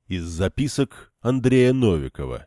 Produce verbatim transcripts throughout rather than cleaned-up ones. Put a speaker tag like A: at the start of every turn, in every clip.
A: Из записок Андрея Новикова.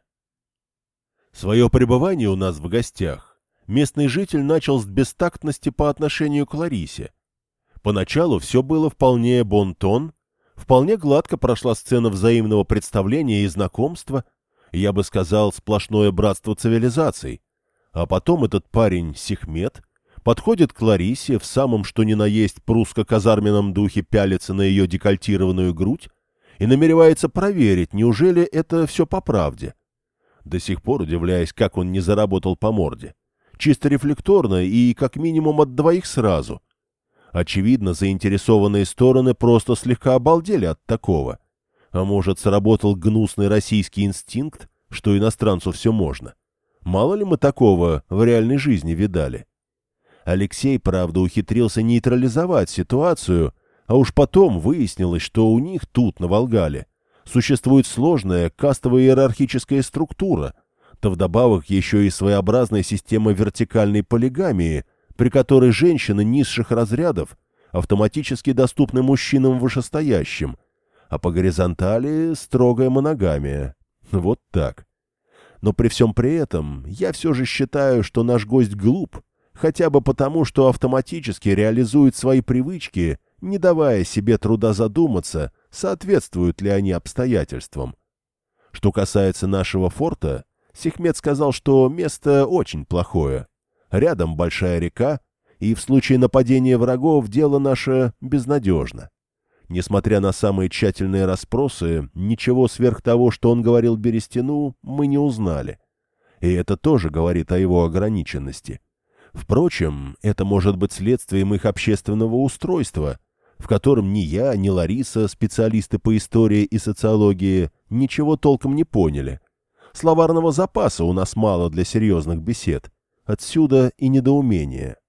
A: Свое пребывание у нас в гостях местный житель начал с бестактности по отношению к Ларисе. Поначалу все было вполне бон-тон, вполне гладко прошла сцена взаимного представления и знакомства, я бы сказал, сплошное братство цивилизаций. А потом этот парень Сехмет подходит к Ларисе в самом что ни на есть прусско-казарменном духе, пялится на ее декольтированную грудь и намеревается проверить, неужели это все по правде. До сих пор удивляясь, как он не заработал по морде. Чисто рефлекторно и как минимум от двоих сразу. Очевидно, заинтересованные стороны просто слегка обалдели от такого. А может, сработал гнусный российский инстинкт, что иностранцу все можно. Мало ли мы такого в реальной жизни видали. Алексей, правда, ухитрился нейтрализовать ситуацию, а уж потом выяснилось, что у них тут, на Волгале, существует сложная кастово-иерархическая структура, да вдобавок еще и своеобразная система вертикальной полигамии, при которой женщины низших разрядов автоматически доступны мужчинам вышестоящим, а по горизонтали строгая моногамия. Вот так. Но при всем при этом я все же считаю, что наш гость глуп, хотя бы потому, что автоматически реализует свои привычки, не давая себе труда задуматься, соответствуют ли они обстоятельствам. Что касается нашего форта, Сехмет сказал, что место очень плохое. Рядом большая река, и в случае нападения врагов дело наше безнадежно. Несмотря на самые тщательные расспросы, ничего сверх того, что он говорил Берестину, мы не узнали. И это тоже говорит о его ограниченности. Впрочем, это может быть следствием их общественного устройства, в котором ни я, ни Лариса, специалисты по истории и социологии, ничего толком не поняли. Словарного запаса у нас мало для серьезных бесед. Отсюда и недоумение.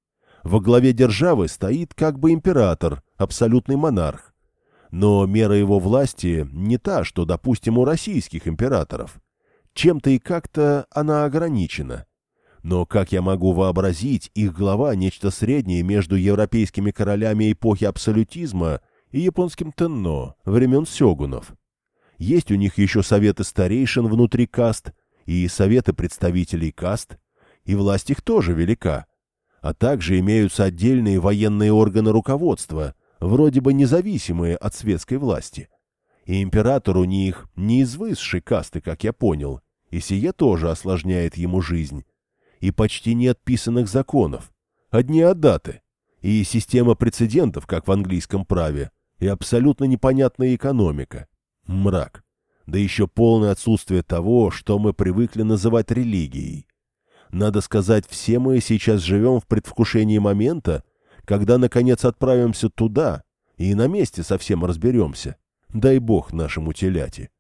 A: Во главе державы стоит как бы император, абсолютный монарх. Но мера его власти не та, что, допустим, у российских императоров. Чем-то и как-то она ограничена. Но, как я могу вообразить, их глава — нечто среднее между европейскими королями эпохи абсолютизма и японским тенно времен сёгунов. Есть у них еще советы старейшин внутри каст и советы представителей каст, и власть их тоже велика. А также имеются отдельные военные органы руководства, вроде бы независимые от светской власти. И император у них не из высшей касты, как я понял, и сие тоже осложняет ему жизнь. И почти нет писанных законов, одни аддаты, и система прецедентов, как в английском праве, и абсолютно непонятная экономика. Мрак. Да еще полное отсутствие того, что мы привыкли называть религией. Надо сказать, все мы сейчас живем в предвкушении момента, когда, наконец, отправимся туда и на месте совсем разберемся. Дай бог нашему теляти.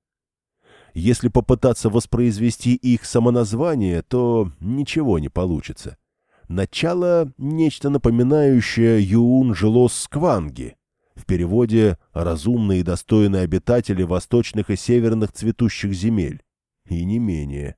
A: Если попытаться воспроизвести их самоназвание, то ничего не получится. Начало — нечто напоминающее Юун Жилос Скванги, в переводе «разумные и достойные обитатели восточных и северных цветущих земель». И не менее.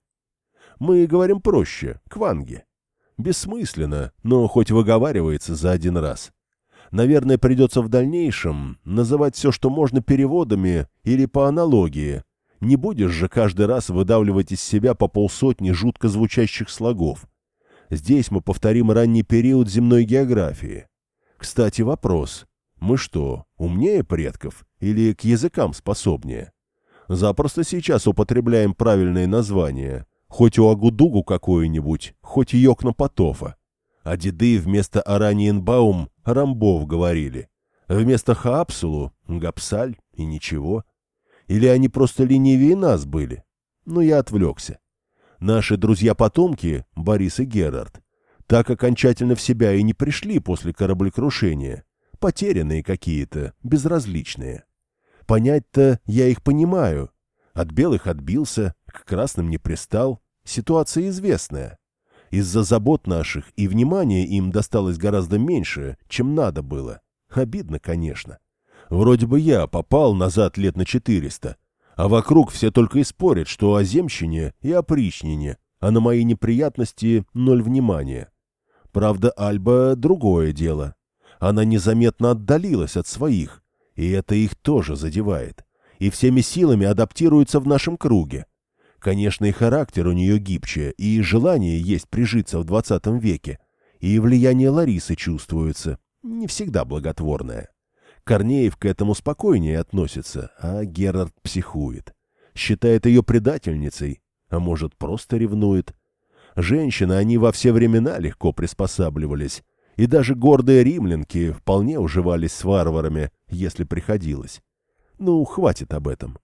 A: Мы говорим проще — Кванги. Бессмысленно, но хоть выговаривается за один раз. Наверное, придется в дальнейшем называть все, что можно, переводами или по аналогии. Не будешь же каждый раз выдавливать из себя по полсотни жутко звучащих слогов. Здесь мы повторим ранний период земной географии. Кстати, вопрос. Мы что, умнее предков или к языкам способнее? Запросто сейчас употребляем правильные названия. Хоть у Агудугу какое-нибудь, хоть Йокнопотофа. А деды вместо Араниенбаум Рамбов говорили. Вместо Хаапсулу Гапсаль и ничего. Или они просто ленивее нас были? Но я отвлекся. Наши друзья-потомки, Борис и Герард, так окончательно в себя и не пришли после кораблекрушения. Потерянные какие-то, безразличные. Понять-то я их понимаю. От белых отбился, к красным не пристал. Ситуация известная. Из-за забот наших и внимания им досталось гораздо меньше, чем надо было. Обидно, конечно. Вроде бы я попал назад лет на четыреста, а вокруг все только и спорят, что о земщине и опричнине, а на мои неприятности ноль внимания. Правда, Альба — другое дело. Она незаметно отдалилась от своих, и это их тоже задевает. и всеми силами адаптируется в нашем круге. Конечно, и характер у нее гибче, и желание есть прижиться в двадцатом веке, и влияние Ларисы чувствуется, не всегда благотворное. Корнеев к этому спокойнее относится, а Герард психует. Считает ее предательницей, а может, просто ревнует. Женщины, они во все времена легко приспосабливались, и даже гордые римлянки вполне уживались с варварами, если приходилось. Ну, хватит об этом.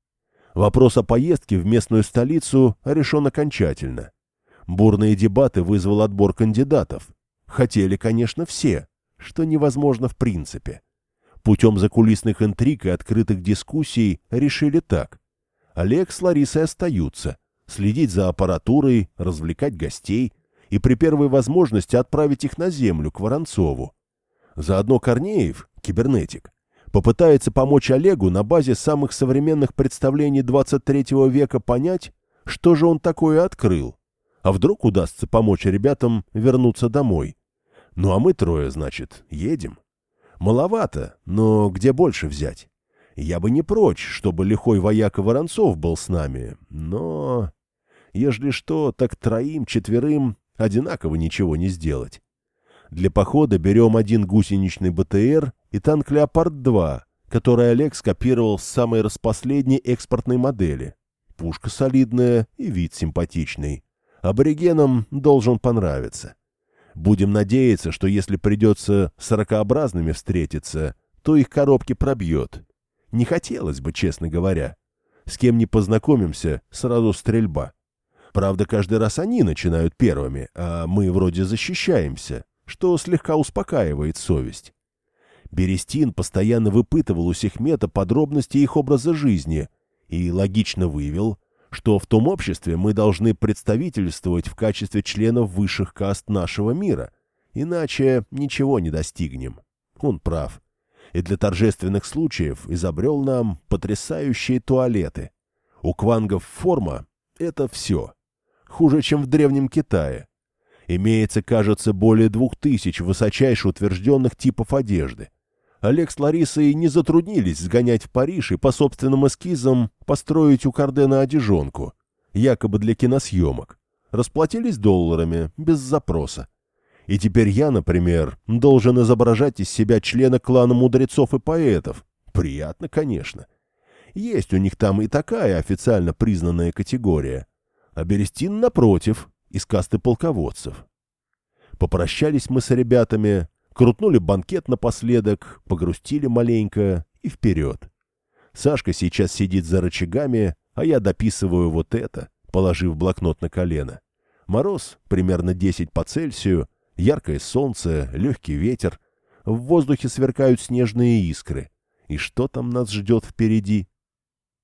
A: Вопрос о поездке в местную столицу решен окончательно. Бурные дебаты вызвал отбор кандидатов. Хотели, конечно, все, что невозможно в принципе. Путем закулисных интриг и открытых дискуссий решили так. Олег с Ларисой остаются, следить за аппаратурой, развлекать гостей и при первой возможности отправить их на землю, к Воронцову. Заодно Корнеев, кибернетик, попытается помочь Олегу на базе самых современных представлений двадцать третьего века понять, что же он такое открыл. А вдруг удастся помочь ребятам вернуться домой. Ну а мы трое, значит, едем. Маловато, но где больше взять? Я бы не прочь, чтобы лихой вояка Воронцов был с нами, но... Ежели что, так троим-четверым одинаково ничего не сделать. Для похода берем один гусеничный БТР и танк «Леопард-два», который Олег скопировал с самой распоследней экспортной модели. Пушка солидная и вид симпатичный. Аборигенам должен понравиться. Будем надеяться, что если придется с ракообразными встретиться, то их коробки пробьет. Не хотелось бы, честно говоря. С кем не познакомимся, сразу стрельба. Правда, каждый раз они начинают первыми, а мы вроде защищаемся, что слегка успокаивает совесть. Берестин постоянно выпытывал у Сехмета подробности их образа жизни и логично вывел, что в том обществе мы должны представительствовать в качестве членов высших каст нашего мира, иначе ничего не достигнем. Он прав. И для торжественных случаев изобрел нам потрясающие туалеты. У квангов форма — это все. Хуже, чем в Древнем Китае. Имеется, кажется, более двух тысяч высочайше утвержденных типов одежды. Олег с Ларисой не затруднились сгонять в Париж и по собственным эскизам построить у Кардена одежонку, якобы для киносъемок. Расплатились долларами, без запроса. И теперь я, например, должен изображать из себя члена клана мудрецов и поэтов. Приятно, конечно. Есть у них там и такая официально признанная категория. А Берестин, напротив, из касты полководцев. Попрощались мы с ребятами, крутнули банкет напоследок, погрустили маленько и вперед. Сашка сейчас сидит за рычагами, а я дописываю вот это, положив блокнот на колено. Мороз, примерно десять по Цельсию, яркое солнце, легкий ветер. В воздухе сверкают снежные искры. И что там нас ждет впереди?